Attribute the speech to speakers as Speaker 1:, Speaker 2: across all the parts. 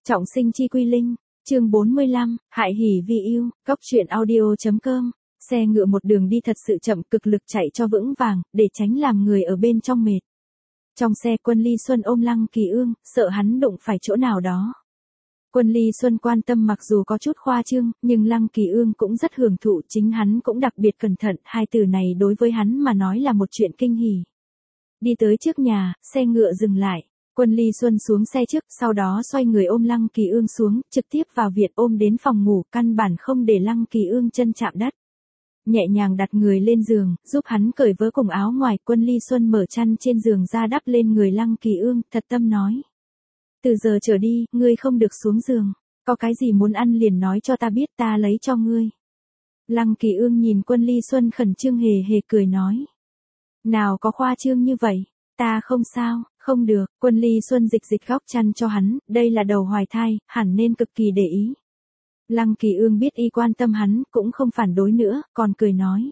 Speaker 1: Trọng sinh chi quy linh, chương 45, hại hỉ vì yêu, góc truyện audio.com. Xe ngựa một đường đi thật sự chậm, cực lực chạy cho vững vàng, để tránh làm người ở bên trong mệt. Trong xe Quân Ly Xuân ôm Lăng Kỳ Ương, sợ hắn đụng phải chỗ nào đó. Quân Ly Xuân quan tâm mặc dù có chút khoa trương, nhưng Lăng Kỳ Ương cũng rất hưởng thụ, chính hắn cũng đặc biệt cẩn thận, hai từ này đối với hắn mà nói là một chuyện kinh hỉ. Đi tới trước nhà, xe ngựa dừng lại. Quân Ly Xuân xuống xe trước, sau đó xoay người ôm Lăng Kỳ Ương xuống, trực tiếp vào viện ôm đến phòng ngủ, căn bản không để Lăng Kỳ Ương chân chạm đất. Nhẹ nhàng đặt người lên giường, giúp hắn cởi vớ cùng áo ngoài, Quân Ly Xuân mở chăn trên giường ra đắp lên người Lăng Kỳ Ương, thật tâm nói. Từ giờ trở đi, ngươi không được xuống giường, có cái gì muốn ăn liền nói cho ta biết, ta lấy cho ngươi. Lăng Kỳ Ương nhìn Quân Ly Xuân khẩn trương hề hề cười nói. Nào có khoa trương như vậy, ta không sao. Không được, Quân Ly Xuân dịch góc chăn cho hắn, đây là đầu hoài thai, hẳn nên cực kỳ để ý. Lăng Kỳ Ương biết y quan tâm hắn, cũng không phản đối nữa, còn cười nói.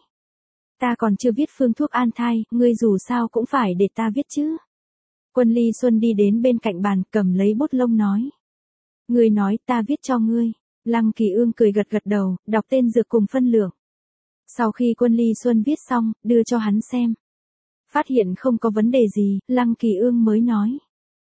Speaker 1: Ta còn chưa viết phương thuốc an thai, ngươi dù sao cũng phải để ta viết chứ. Quân Ly Xuân đi đến bên cạnh bàn, cầm lấy bút lông nói. Ngươi nói ta viết cho ngươi. Lăng Kỳ Ương cười gật đầu, đọc tên dược cùng phân lượng. Sau khi Quân Ly Xuân viết xong, đưa cho hắn xem. Phát hiện không có vấn đề gì, Lăng Kỳ Ương mới nói.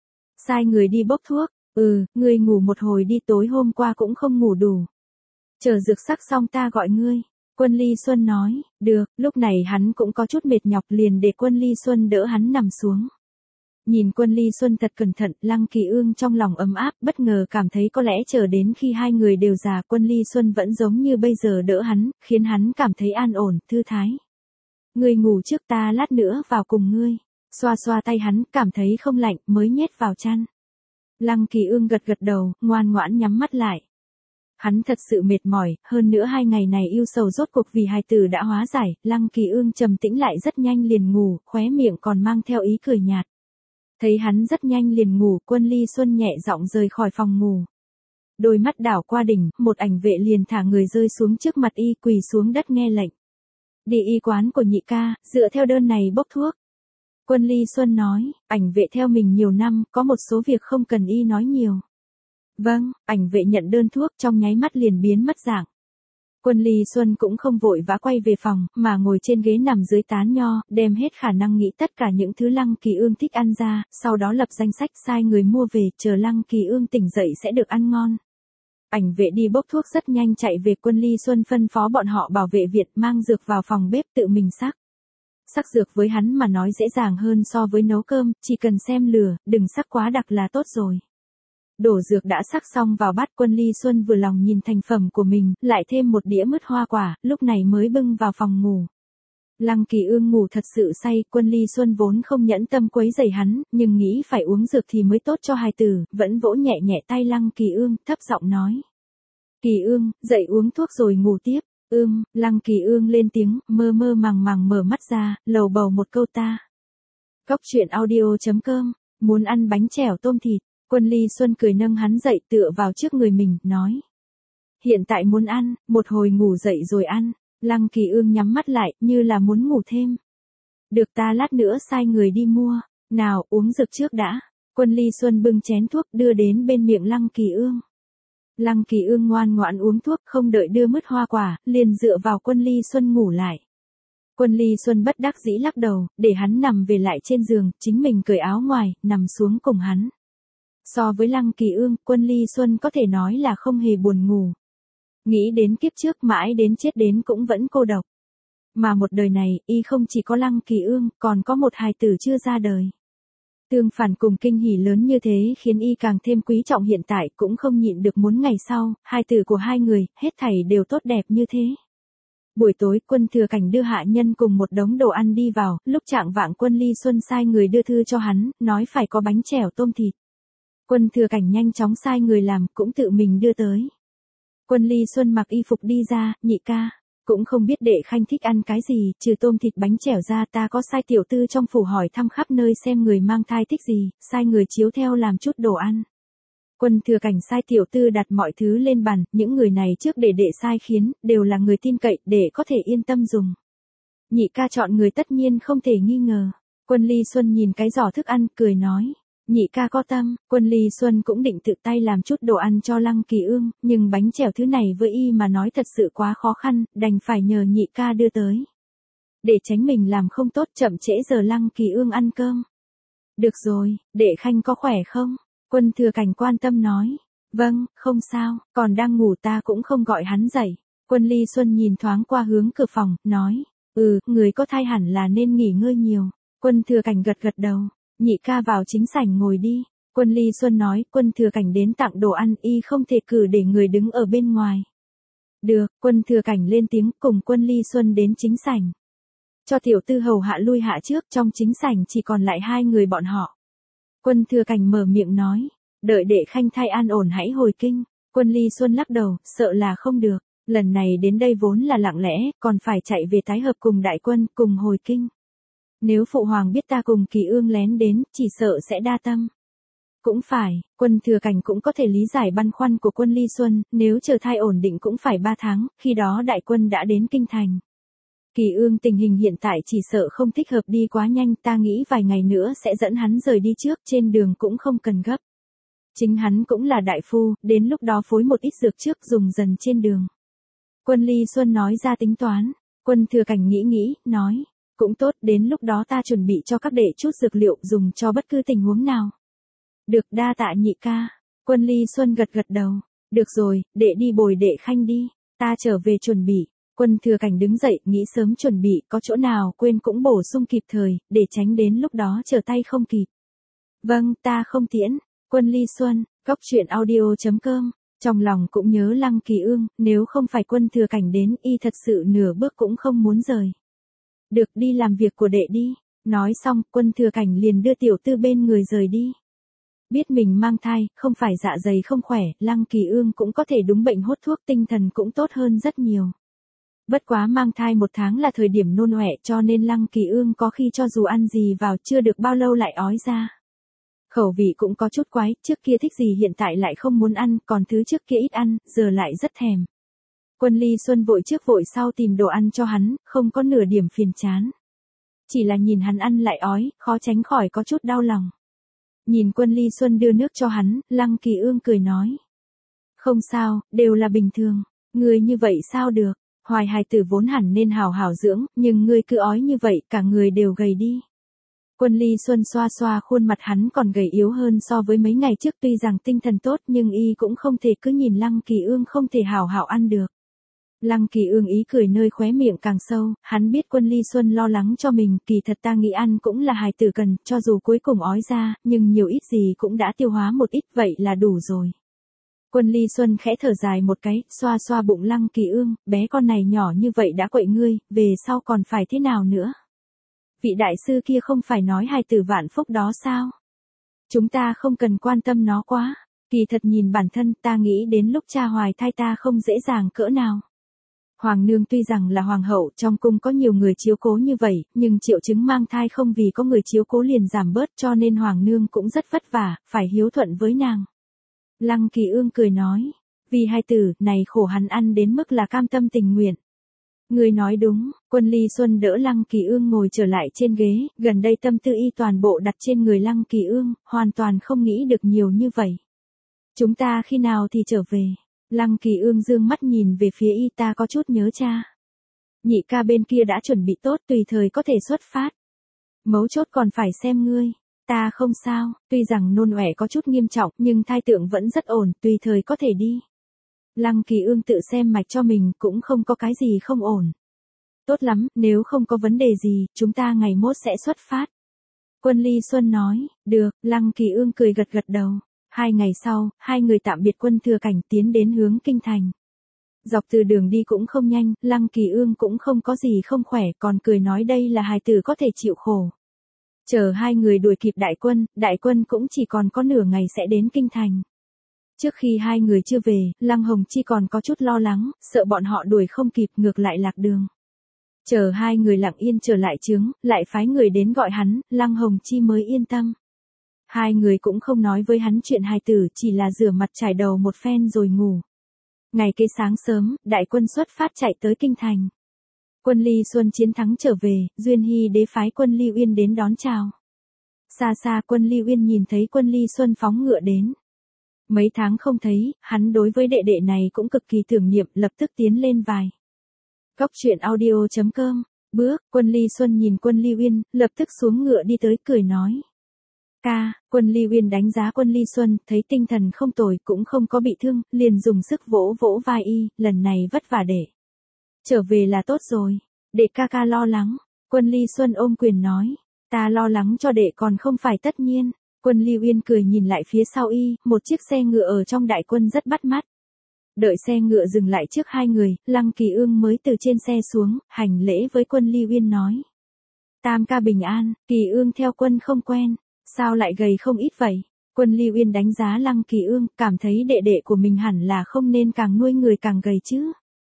Speaker 1: Sai người đi bốc thuốc, ngươi ngủ một hồi đi, tối hôm qua cũng không ngủ đủ. Chờ dược sắc xong ta gọi ngươi. Quân Ly Xuân nói, được, lúc này hắn cũng có chút mệt nhọc liền để Quân Ly Xuân đỡ hắn nằm xuống. Nhìn Quân Ly Xuân thật cẩn thận, Lăng Kỳ Ương trong lòng ấm áp, bất ngờ cảm thấy có lẽ chờ đến khi hai người đều già, Quân Ly Xuân vẫn giống như bây giờ đỡ hắn, khiến hắn cảm thấy an ổn, thư thái. Ngươi ngủ trước, ta lát nữa vào cùng ngươi. Xoa xoa tay hắn, cảm thấy không lạnh, mới nhét vào chăn. Lăng Kỳ Ương gật đầu, ngoan ngoãn nhắm mắt lại. Hắn thật sự mệt mỏi, hơn nữa 2 ngày này yêu sầu rốt cuộc vì hài tử đã hóa giải, Lăng Kỳ Ương trầm tĩnh lại rất nhanh liền ngủ, khóe miệng còn mang theo ý cười nhạt. Thấy hắn rất nhanh liền ngủ, Quân Ly Xuân nhẹ giọng rời khỏi phòng ngủ. Đôi mắt đảo qua đỉnh, một ảnh vệ liền thả người rơi xuống trước mặt y, quỳ xuống đất nghe lệnh. Đi y quán của nhị ca, dựa theo đơn này bốc thuốc. Quân Ly Xuân nói, ảnh vệ theo mình nhiều năm, có một số việc không cần y nói nhiều. Vâng, ảnh vệ nhận đơn thuốc trong nháy mắt liền biến mất dạng. Quân Ly Xuân cũng không vội vã quay về phòng, mà ngồi trên ghế nằm dưới tán nho, đem hết khả năng nghĩ tất cả những thứ Lăng Kỳ Ương thích ăn ra, sau đó lập danh sách sai người mua về, chờ Lăng Kỳ Ương tỉnh dậy sẽ được ăn ngon. Ảnh vệ đi bốc thuốc rất nhanh chạy về, Quân Ly Xuân phân phó bọn họ bảo vệ viện mang dược vào phòng bếp tự mình sắc. Sắc dược với hắn mà nói dễ dàng hơn so với nấu cơm, chỉ cần xem lửa, đừng sắc quá đặc là tốt rồi. Đổ dược đã sắc xong vào bát, Quân Ly Xuân vừa lòng nhìn thành phẩm của mình, lại thêm một đĩa mứt hoa quả, lúc này mới bưng vào phòng ngủ. Lăng Kỳ Ương ngủ thật sự say, Quân Ly Xuân vốn không nhẫn tâm quấy rầy hắn, nhưng nghĩ phải uống dược thì mới tốt cho hài tử, vẫn vỗ nhẹ nhẹ tay Lăng Kỳ Ương, thấp giọng nói. Kỳ Ương, dậy uống thuốc rồi ngủ tiếp. Lăng Kỳ Ương lên tiếng, mơ màng mở mắt ra, lầu bầu một câu ta. Góc truyện audio.com, muốn ăn bánh chèo tôm thịt. Quân Ly Xuân cười nâng hắn dậy tựa vào trước người mình, nói. Hiện tại muốn ăn, một hồi ngủ dậy rồi ăn. Lăng Kỳ Ương nhắm mắt lại, như là muốn ngủ thêm. Được, ta lát nữa sai người đi mua. Nào, uống dược trước đã. Quân Ly Xuân bưng chén thuốc đưa đến bên miệng Lăng Kỳ Ương. Lăng Kỳ Ương ngoan ngoãn uống thuốc, không đợi đưa mứt hoa quả, liền dựa vào Quân Ly Xuân ngủ lại. Quân Ly Xuân bất đắc dĩ lắc đầu, để hắn nằm về lại trên giường, chính mình cởi áo ngoài, nằm xuống cùng hắn. So với Lăng Kỳ Ương, Quân Ly Xuân có thể nói là không hề buồn ngủ. Nghĩ đến kiếp trước mãi đến chết đến cũng vẫn cô độc. Mà một đời này, y không chỉ có Lăng Kỳ Ương, còn có một hài tử chưa ra đời. Tương phản cùng kinh hỉ lớn như thế khiến y càng thêm quý trọng hiện tại, cũng không nhịn được muốn ngày sau, hài tử của hai người, hết thảy đều tốt đẹp như thế. Buổi tối, Quân Thừa Cảnh đưa hạ nhân cùng một đống đồ ăn đi vào, lúc chạng vạng Quân Ly Xuân sai người đưa thư cho hắn, nói phải có bánh chèo tôm thịt. Quân Thừa Cảnh nhanh chóng sai người làm, cũng tự mình đưa tới. Quân Ly Xuân mặc y phục đi ra, nhị ca. Cũng không biết đệ khanh thích ăn cái gì, trừ tôm thịt bánh chèo ra, ta có sai tiểu tư trong phủ hỏi thăm khắp nơi xem người mang thai thích gì, sai người chiếu theo làm chút đồ ăn. Quân Thừa Cảnh sai tiểu tư đặt mọi thứ lên bàn, những người này trước để đệ sai khiến, đều là người tin cậy, để có thể yên tâm dùng. Nhị ca chọn người tất nhiên không thể nghi ngờ. Quân Ly Xuân nhìn cái giỏ thức ăn, cười nói. Nhị ca có tâm, Quân Ly Xuân cũng định tự tay làm chút đồ ăn cho Lăng Kỳ Ương, nhưng bánh chèo thứ này với y mà nói thật sự quá khó khăn, đành phải nhờ nhị ca đưa tới. Để tránh mình làm không tốt chậm trễ giờ Lăng Kỳ Ương ăn cơm. Được rồi, Đệ Khanh có khỏe không? Quân Thừa Cảnh quan tâm nói. Vâng, không sao, còn đang ngủ ta cũng không gọi hắn dậy. Quân Ly Xuân nhìn thoáng qua hướng cửa phòng, nói. Người có thai hẳn là nên nghỉ ngơi nhiều. Quân Thừa Cảnh gật gật đầu. Nhị ca vào chính sảnh ngồi đi. Quân Ly Xuân nói, Quân Thừa Cảnh đến tặng đồ ăn, y không thể cử để người đứng ở bên ngoài. Được, Quân Thừa Cảnh lên tiếng cùng Quân Ly Xuân đến chính sảnh. Cho tiểu tư hầu hạ lui hạ trước, trong chính sảnh chỉ còn lại hai người bọn họ. Quân Thừa Cảnh mở miệng nói, đợi Đệ Khanh thai an ổn hãy hồi kinh. Quân Ly Xuân lắc đầu, sợ là không được, lần này đến đây vốn là lặng lẽ, còn phải chạy về tái hợp cùng đại quân, cùng hồi kinh. Nếu phụ hoàng biết ta cùng Kỳ Ương lén đến, chỉ sợ sẽ đa tâm. Cũng phải, Quân Thừa Cảnh cũng có thể lý giải băn khoăn của Quân Ly Xuân, nếu chờ thai ổn định cũng phải 3 tháng, khi đó đại quân đã đến kinh thành. Kỳ Ương tình hình hiện tại chỉ sợ không thích hợp đi quá nhanh, ta nghĩ vài ngày nữa sẽ dẫn hắn rời đi trước, trên đường cũng không cần gấp. Chính hắn cũng là đại phu, đến lúc đó phối một ít dược trước dùng dần trên đường. Quân Ly Xuân nói ra tính toán, Quân Thừa Cảnh nghĩ, nói, cũng tốt, đến lúc đó ta chuẩn bị cho các đệ chút dược liệu dùng cho bất cứ tình huống nào. Được, đa tạ nhị ca. Quân Ly Xuân gật gật đầu, được rồi, đệ đi bồi Đệ Khanh đi, ta trở về chuẩn bị. Quân Thừa Cảnh đứng dậy, nghĩ sớm chuẩn bị, có chỗ nào quên cũng bổ sung kịp thời, để tránh đến lúc đó trở tay không kịp. Vâng, ta không tiễn. Quân Ly Xuân, Góc Truyện Audio.com, trong lòng cũng nhớ Lăng Kỳ Ương, nếu không phải Quân Thừa Cảnh đến, y thật sự nửa bước cũng không muốn rời. Được, đi làm việc của đệ đi. Nói xong, Quân Thừa Cảnh liền đưa tiểu tư bên người rời đi. Biết mình mang thai, không phải dạ dày không khỏe, Lăng Kỳ Ương cũng có thể đúng bệnh hốt thuốc, tinh thần cũng tốt hơn rất nhiều. Bất quá mang thai 1 tháng là thời điểm nôn ọe, cho nên Lăng Kỳ Ương có khi cho dù ăn gì vào chưa được bao lâu lại ói ra. Khẩu vị cũng có chút quái, trước kia thích gì hiện tại lại không muốn ăn, còn thứ trước kia ít ăn, giờ lại rất thèm. Quân Ly Xuân vội trước vội sau tìm đồ ăn cho hắn, không có nửa điểm phiền chán. Chỉ là nhìn hắn ăn lại ói, khó tránh khỏi có chút đau lòng. Nhìn Quân Ly Xuân đưa nước cho hắn, Lăng Kỳ Ương cười nói. Không sao, đều là bình thường, người như vậy sao được, hoài hài tử vốn hẳn nên hào hào dưỡng, nhưng ngươi cứ ói như vậy, cả người đều gầy đi. Quân Ly Xuân xoa xoa khuôn mặt hắn còn gầy yếu hơn so với mấy ngày trước, tuy rằng tinh thần tốt nhưng y cũng không thể cứ nhìn Lăng Kỳ Ương không thể hào hào ăn được. Lăng Kỳ Ương ý cười nơi khóe miệng càng sâu, hắn biết Quân Ly Xuân lo lắng cho mình, kỳ thật ta nghĩ ăn cũng là hài tử cần, cho dù cuối cùng ói ra, nhưng nhiều ít gì cũng đã tiêu hóa một ít, vậy là đủ rồi. Quân Ly Xuân khẽ thở dài một cái, xoa xoa bụng Lăng Kỳ Ương, bé con này nhỏ như vậy đã quậy ngươi, về sau còn phải thế nào nữa? Vị đại sư kia không phải nói hài tử vạn phúc đó sao? Chúng ta không cần quan tâm nó quá, kỳ thật nhìn bản thân ta nghĩ đến lúc cha hoài thai ta không dễ dàng cỡ nào. Hoàng nương tuy rằng là hoàng hậu, trong cung có nhiều người chiếu cố như vậy, nhưng triệu chứng mang thai không vì có người chiếu cố liền giảm bớt, cho nên hoàng nương cũng rất vất vả, phải hiếu thuận với nàng. Lăng Kỳ Ương cười nói, vì hai tử, này khổ hắn ăn đến mức là cam tâm tình nguyện. Người nói đúng, Quân Ly Xuân đỡ Lăng Kỳ Ương ngồi trở lại trên ghế, gần đây tâm tư y toàn bộ đặt trên người Lăng Kỳ Ương, hoàn toàn không nghĩ được nhiều như vậy. Chúng ta khi nào thì trở về? Lăng Kỳ Ương dương mắt nhìn về phía y, ta có chút nhớ cha. Nhị ca bên kia đã chuẩn bị tốt, tùy thời có thể xuất phát. Mấu chốt còn phải xem ngươi. Ta không sao, tuy rằng nôn ọe có chút nghiêm trọng, nhưng thai tượng vẫn rất ổn, tùy thời có thể đi. Lăng Kỳ Ương tự xem mạch cho mình, cũng không có cái gì không ổn. Tốt lắm, nếu không có vấn đề gì, chúng ta ngày mốt sẽ xuất phát. Quân Ly Xuân nói, được, Lăng Kỳ Ương cười gật gật đầu. 2 ngày sau, hai người tạm biệt Quân Thừa Cảnh tiến đến hướng kinh thành. Dọc từ đường đi cũng không nhanh, Lăng Kỳ Ương cũng không có gì không khỏe, còn cười nói đây là hài tử có thể chịu khổ. Chờ hai người đuổi kịp đại quân cũng chỉ còn có nửa ngày sẽ đến kinh thành. Trước khi hai người chưa về, Lăng Hồng Chi còn có chút lo lắng, sợ bọn họ đuổi không kịp ngược lại lạc đường. Chờ hai người lặng yên trở lại trướng, lại phái người đến gọi hắn, Lăng Hồng Chi mới yên tâm. Hai người cũng không nói với hắn chuyện hài tử, chỉ là rửa mặt trải đầu một phen rồi ngủ. Ngày kế sáng sớm, đại quân xuất phát chạy tới kinh thành. Quân Ly Xuân chiến thắng trở về, Duyên Hy đế phái quân Ly Uyên đến đón chào. Xa xa Quân Ly Uyên nhìn thấy Quân Ly Xuân phóng ngựa đến. Mấy tháng không thấy, hắn đối với đệ đệ này cũng cực kỳ tưởng niệm, lập tức tiến lên vài. Góc truyện audio.com, bước, Quân Ly Xuân nhìn Quân Ly Uyên, lập tức xuống ngựa đi tới cười nói. Ca, Quân Ly Uyên đánh giá Quân Ly Xuân, thấy tinh thần không tồi, cũng không có bị thương, liền dùng sức vỗ vỗ vai y, lần này vất vả đệ. Trở về là tốt rồi, đệ ca ca lo lắng. Quân Ly Xuân ôm quyền nói, ta lo lắng cho đệ còn không phải tất nhiên. Quân Ly Uyên cười nhìn lại phía sau y, một chiếc xe ngựa ở trong đại quân rất bắt mắt. Đợi xe ngựa dừng lại trước hai người, Lăng Kỳ Ương mới từ trên xe xuống, hành lễ với Quân Ly Uyên nói. Tam ca bình an, Kỳ Ương theo quân không quen, sao lại gầy không ít vậy? Quân Ly Uyên đánh giá Lăng Kỳ Ương, cảm thấy đệ đệ của mình hẳn là không nên càng nuôi người càng gầy chứ.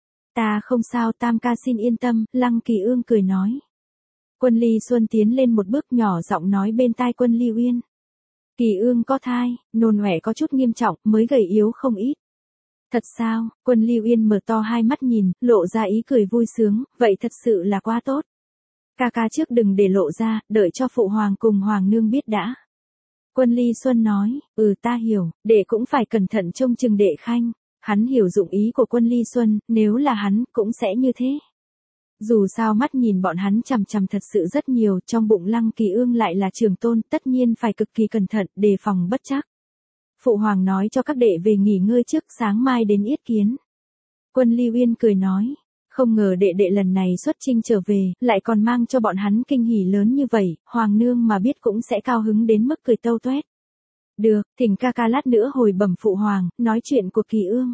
Speaker 1: Ta không sao, Tam ca xin yên tâm, Lăng Kỳ Ương cười nói. Quân Ly Xuân tiến lên một bước nhỏ giọng nói bên tai Quân Ly Uyên. Kỳ Ương có thai, nôn ọe có chút nghiêm trọng, mới gầy yếu không ít. Thật sao? Quân Ly Uyên mở to hai mắt nhìn, lộ ra ý cười vui sướng, vậy thật sự là quá tốt. Ca ca trước đừng để lộ ra, đợi cho phụ hoàng cùng hoàng nương biết đã. Quân Ly Xuân nói, ta hiểu, đệ cũng phải cẩn thận trông chừng đệ Khanh. Hắn hiểu dụng ý của Quân Ly Xuân, nếu là hắn, cũng sẽ như thế. Dù sao mắt nhìn bọn hắn chằm chằm thật sự rất nhiều, trong bụng Lăng Kỳ Ương lại là trường tôn, tất nhiên phải cực kỳ cẩn thận, đề phòng bất trắc. Phụ hoàng nói cho các đệ về nghỉ ngơi trước, sáng mai đến yết kiến. Quân Ly Uyên cười nói, không ngờ đệ đệ lần này xuất chinh trở về, lại còn mang cho bọn hắn kinh hỉ lớn như vậy, hoàng nương mà biết cũng sẽ cao hứng đến mức cười tâu toét. Được, thỉnh ca ca lát nữa hồi bẩm phụ hoàng, nói chuyện của Kỳ Ương.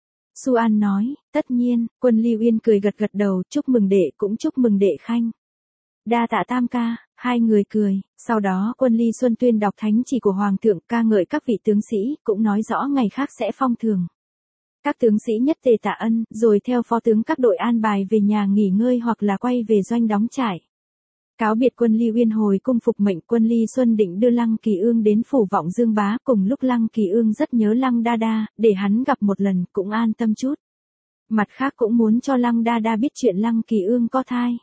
Speaker 1: Su An nói, tất nhiên. Quân Ly Uyên cười gật gật đầu, chúc mừng đệ, cũng chúc mừng đệ Khanh. Đa tạ Tam ca, hai người cười, sau đó Quân Ly Xuân tuyên đọc thánh chỉ của Hoàng thượng, ca ngợi các vị tướng sĩ, cũng nói rõ ngày khác sẽ phong thưởng. Các tướng sĩ nhất tề tạ ân, rồi theo phó tướng các đội an bài về nhà nghỉ ngơi hoặc là quay về doanh đóng trại. Cáo biệt Quân Ly Uyên hồi cung phục mệnh, Quân Ly Xuân định đưa Lăng Kỳ Ương đến phủ Vọng Dương Bá, cùng lúc Lăng Kỳ Ương rất nhớ Lăng Đa Đa, để hắn gặp một lần, cũng an tâm chút. Mặt khác cũng muốn cho Lăng Đa Đa biết chuyện Lăng Kỳ Ương có thai.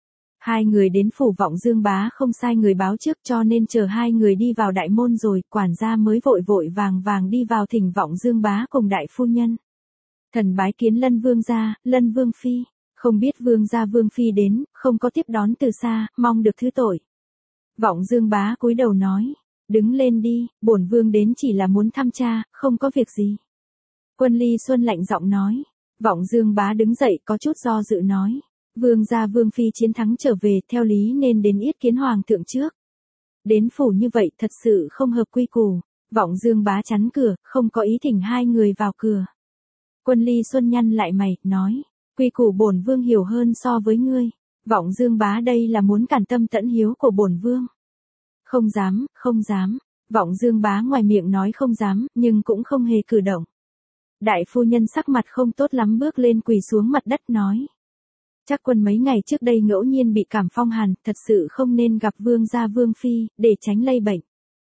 Speaker 1: Hai người đến phủ Vọng Dương Bá không sai người báo trước, cho nên chờ hai người đi vào đại môn rồi, quản gia mới vội vội vàng vàng đi vào thỉnh Vọng Dương Bá cùng đại phu nhân. Thần bái kiến Lân Vương gia, Lân Vương phi. Không biết Vương gia Vương phi đến, không có tiếp đón từ xa, mong được thứ tội. Vọng Dương Bá cúi đầu nói, đứng lên đi, bổn vương đến chỉ là muốn thăm cha, không có việc gì. Quân Ly Xuân lạnh giọng nói. Vọng Dương Bá đứng dậy có chút do dự nói, Vương gia Vương phi chiến thắng trở về, theo lý nên đến yết kiến hoàng thượng trước. Đến phủ như vậy thật sự không hợp quy củ. Vọng Dương Bá chắn cửa, không có ý thỉnh hai người vào cửa. Quân Ly Xuân nhăn lại mày, nói, quy củ bổn vương hiểu hơn so với ngươi. Vọng Dương Bá đây là muốn cản tâm tẫn hiếu của bổn vương. Không dám, không dám. Vọng Dương Bá ngoài miệng nói không dám, nhưng cũng không hề cử động. Đại phu nhân sắc mặt không tốt lắm bước lên quỳ xuống mặt đất nói. Chắc quân mấy ngày trước đây ngẫu nhiên bị cảm phong hàn, thật sự không nên gặp Vương gia Vương phi, để tránh lây bệnh.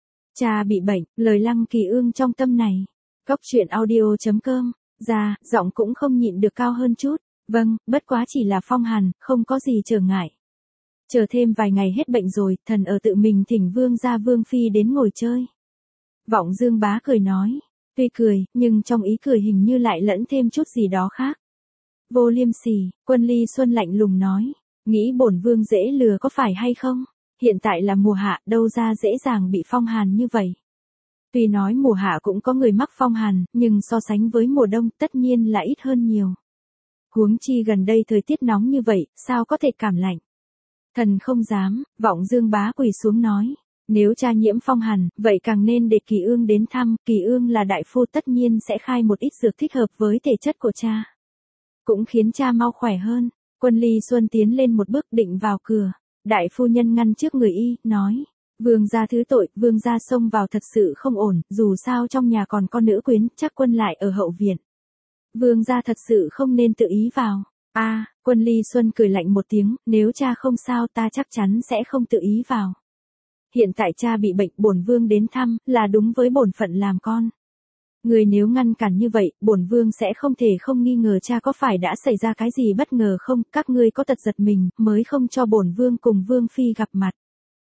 Speaker 1: Cha bị bệnh, lời Lăng Kỳ Ương trong tâm này. Góc truyện audio.com, ra, giọng cũng không nhịn được cao hơn chút. Vâng, bất quá chỉ là phong hàn, không có gì trở ngại. Chờ thêm vài ngày hết bệnh rồi, thần ở tự mình thỉnh Vương gia Vương phi đến ngồi chơi. Vọng Dương Bá cười nói. Tuy cười, nhưng trong ý cười hình như lại lẫn thêm chút gì đó khác. Vô liêm sỉ, Quân Ly Xuân lạnh lùng nói. Nghĩ bổn vương dễ lừa có phải hay không? Hiện tại là mùa hạ, đâu ra dễ dàng bị phong hàn như vậy. Tuy nói mùa hạ cũng có người mắc phong hàn, nhưng so sánh với mùa đông tất nhiên là ít hơn nhiều. Huống chi gần đây thời tiết nóng như vậy, sao có thể cảm lạnh? Thần không dám. Vọng Dương Bá quỳ xuống nói. Nếu cha nhiễm phong hàn, vậy càng nên để Kỳ Ương đến thăm, Kỳ Ương là đại phu tất nhiên sẽ khai một ít dược thích hợp với thể chất của cha. Cũng khiến cha mau khỏe hơn. Quân Ly Xuân tiến lên một bước định vào cửa. Đại phu nhân ngăn trước người y, nói. Vương gia thứ tội, vương gia xông vào thật sự không ổn, dù sao trong nhà còn có nữ quyến, chắc quân lại ở hậu viện. Vương gia thật sự không nên tự ý vào. Quân Ly Xuân cười lạnh một tiếng, nếu cha không sao ta chắc chắn sẽ không tự ý vào. Hiện tại cha bị bệnh, bổn vương đến thăm, là đúng với bổn phận làm con. Người nếu ngăn cản như vậy, bổn vương sẽ không thể không nghi ngờ cha có phải đã xảy ra cái gì bất ngờ không, các ngươi có tật giật mình, mới không cho bổn vương cùng vương phi gặp mặt.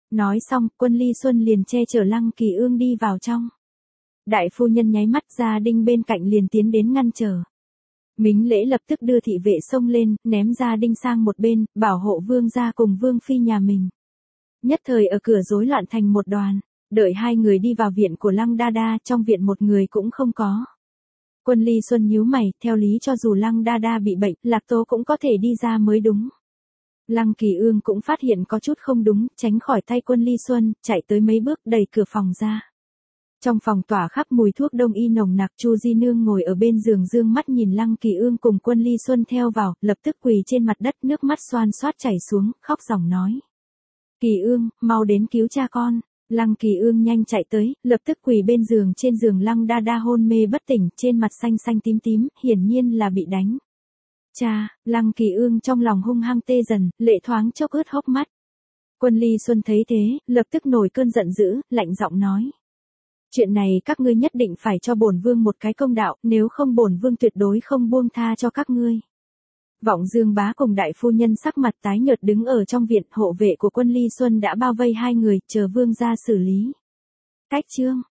Speaker 1: Nói xong, Quân Ly Xuân liền che chở Lăng Kỳ Ương đi vào trong. Đại phu nhân nháy mắt, gia đình bên cạnh liền tiến đến ngăn trở. Mính Lễ lập tức đưa thị vệ xông lên, ném gia đình sang một bên, bảo hộ vương gia cùng vương phi nhà mình. Nhất thời ở cửa rối loạn thành một đoàn, đợi hai người đi vào viện của Lăng Đa Đa, trong viện một người cũng không có. Quân Ly Xuân nhíu mày, theo lý cho dù Lăng Đa Đa bị bệnh, Lạc Tố cũng có thể đi ra mới đúng. Lăng Kỳ Ương cũng phát hiện có chút không đúng, tránh khỏi tay Quân Ly Xuân, chạy tới mấy bước đẩy cửa phòng ra. Trong phòng tỏa khắp mùi thuốc đông y nồng nặc, Chu Di Nương ngồi ở bên giường dương mắt nhìn Lăng Kỳ Ương cùng Quân Ly Xuân theo vào, lập tức quỳ trên mặt đất, nước mắt xoan xoát chảy xuống, khóc ròng nói. Kỳ Ương, mau đến cứu cha con. Lăng Kỳ Ương nhanh chạy tới, lập tức quỳ bên giường, trên giường Lăng Đa Đa hôn mê bất tỉnh, trên mặt xanh xanh tím tím, hiển nhiên là bị đánh. Cha, Lăng Kỳ Ương trong lòng hung hăng tê dần, lệ thoáng chốc ướt hốc mắt. Quân Ly Xuân thấy thế, lập tức nổi cơn giận dữ, lạnh giọng nói. Chuyện này các ngươi nhất định phải cho bổn vương một cái công đạo, nếu không bổn vương tuyệt đối không buông tha cho các ngươi. Vọng Dương bá cùng đại phu nhân sắc mặt tái nhợt đứng ở trong viện, hộ vệ của Quân Ly Xuân đã bao vây hai người, chờ vương ra xử lý. Cách chương